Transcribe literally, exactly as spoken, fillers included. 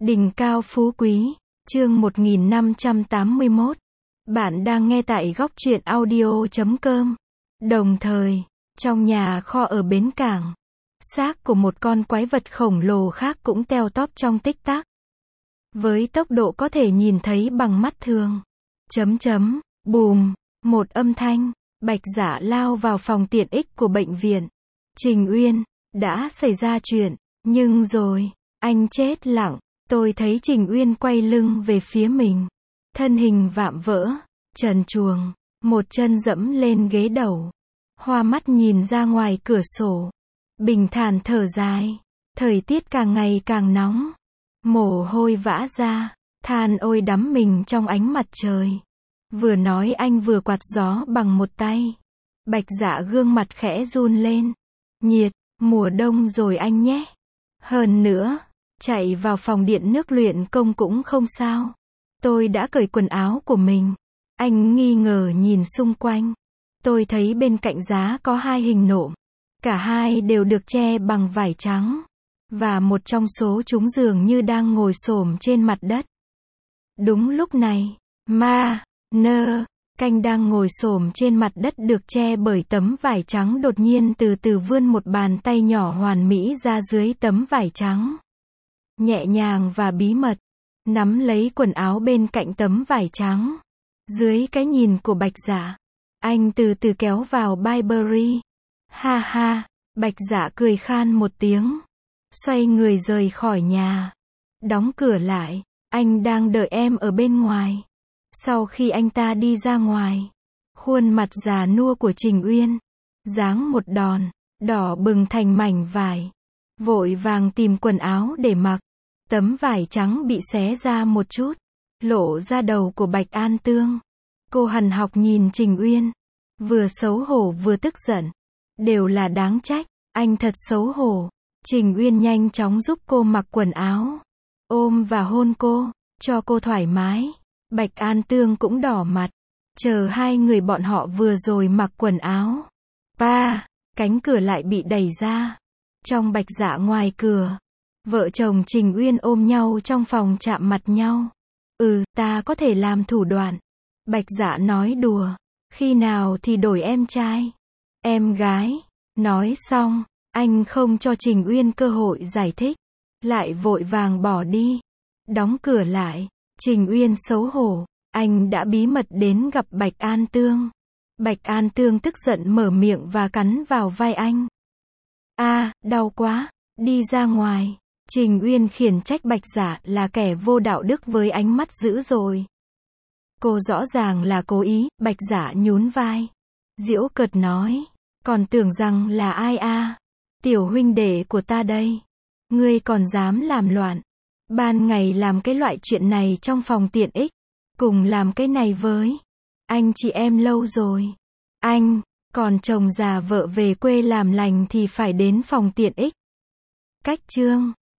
Đỉnh cao phú quý, chương một nghìn năm trăm tám mươi mốt. Bạn đang nghe tại góc truyện audio chấm com. Đồng thời, trong nhà kho ở bến cảng, xác của một con quái vật khổng lồ khác cũng teo tóp trong tích tắc. Với tốc độ có thể nhìn thấy bằng mắt thường. Chấm chấm, bùm, một âm thanh, Bạch Dạ lao vào phòng tiện ích của bệnh viện. Trình Uyên, đã xảy ra chuyện, nhưng rồi, anh chết lặng. Tôi thấy Trình Uyên quay lưng về phía mình. Thân hình vạm vỡ, trần truồng, một chân dẫm lên ghế đầu. Hoa mắt nhìn ra ngoài cửa sổ. Bình thản thở dài. Thời tiết càng ngày càng nóng. Mồ hôi vã ra, than ôi đắm mình trong ánh mặt trời. Vừa nói anh vừa quạt gió bằng một tay. Bạch Dạ gương mặt khẽ run lên. Nhiệt, mùa đông rồi anh nhé. Hơn nữa, chạy vào phòng điện nước luyện công cũng không sao. Tôi đã cởi quần áo của mình. Anh nghi ngờ nhìn xung quanh. Tôi thấy bên cạnh giá có hai hình nộm. Cả hai đều được che bằng vải trắng. Và một trong số chúng dường như đang ngồi xổm trên mặt đất. Đúng lúc này, Ma, Nơ, Canh đang ngồi xổm trên mặt đất được che bởi tấm vải trắng đột nhiên từ từ vươn một bàn tay nhỏ hoàn mỹ ra dưới tấm vải trắng. Nhẹ nhàng và bí mật, nắm lấy quần áo bên cạnh tấm vải trắng. Dưới cái nhìn của Bạch Dạ, anh từ từ kéo vào Burberry. Ha ha, Bạch Dạ cười khan một tiếng. Xoay người rời khỏi nhà. Đóng cửa lại, anh đang đợi em ở bên ngoài. Sau khi anh ta đi ra ngoài, khuôn mặt già nua của Trình Uyên, giáng một đòn, đỏ bừng thành mảnh vải. Vội vàng tìm quần áo để mặc. Tấm vải trắng bị xé ra một chút, lộ ra đầu của Bạch An Tương. Cô hằn học nhìn Trình Uyên, vừa xấu hổ vừa tức giận. Đều là đáng trách, anh thật xấu hổ. Trình Uyên nhanh chóng giúp cô mặc quần áo, ôm và hôn cô, cho cô thoải mái. Bạch An Tương cũng đỏ mặt, chờ hai người bọn họ vừa rồi mặc quần áo. Pa, cánh cửa lại bị đẩy ra. Trong Bạch Dạ ngoài cửa, vợ chồng Trình Uyên ôm nhau trong phòng chạm mặt nhau. Ừ, ta có thể làm thủ đoạn. Bạch Dạ nói đùa. Khi nào thì đổi em trai, em gái. Nói xong, anh không cho Trình Uyên cơ hội giải thích. Lại vội vàng bỏ đi. Đóng cửa lại. Trình Uyên xấu hổ. Anh đã bí mật đến gặp Bạch An Tương. Bạch An Tương tức giận mở miệng và cắn vào vai anh. A, đau quá. Đi ra ngoài. Trình Uyên khiển trách Bạch Dạ là kẻ vô đạo đức với ánh mắt dữ dội. Cô rõ ràng là cố ý. Bạch Dạ nhún vai, giễu cợt nói. Còn tưởng rằng là ai a? Tiểu huynh đệ của ta đây. Ngươi còn dám làm loạn. Ban ngày làm cái loại chuyện này trong phòng tiện ích. Cùng làm cái này với anh chị em lâu rồi. Anh, còn chồng già vợ về quê làm lành thì phải đến phòng tiện ích. Cách chương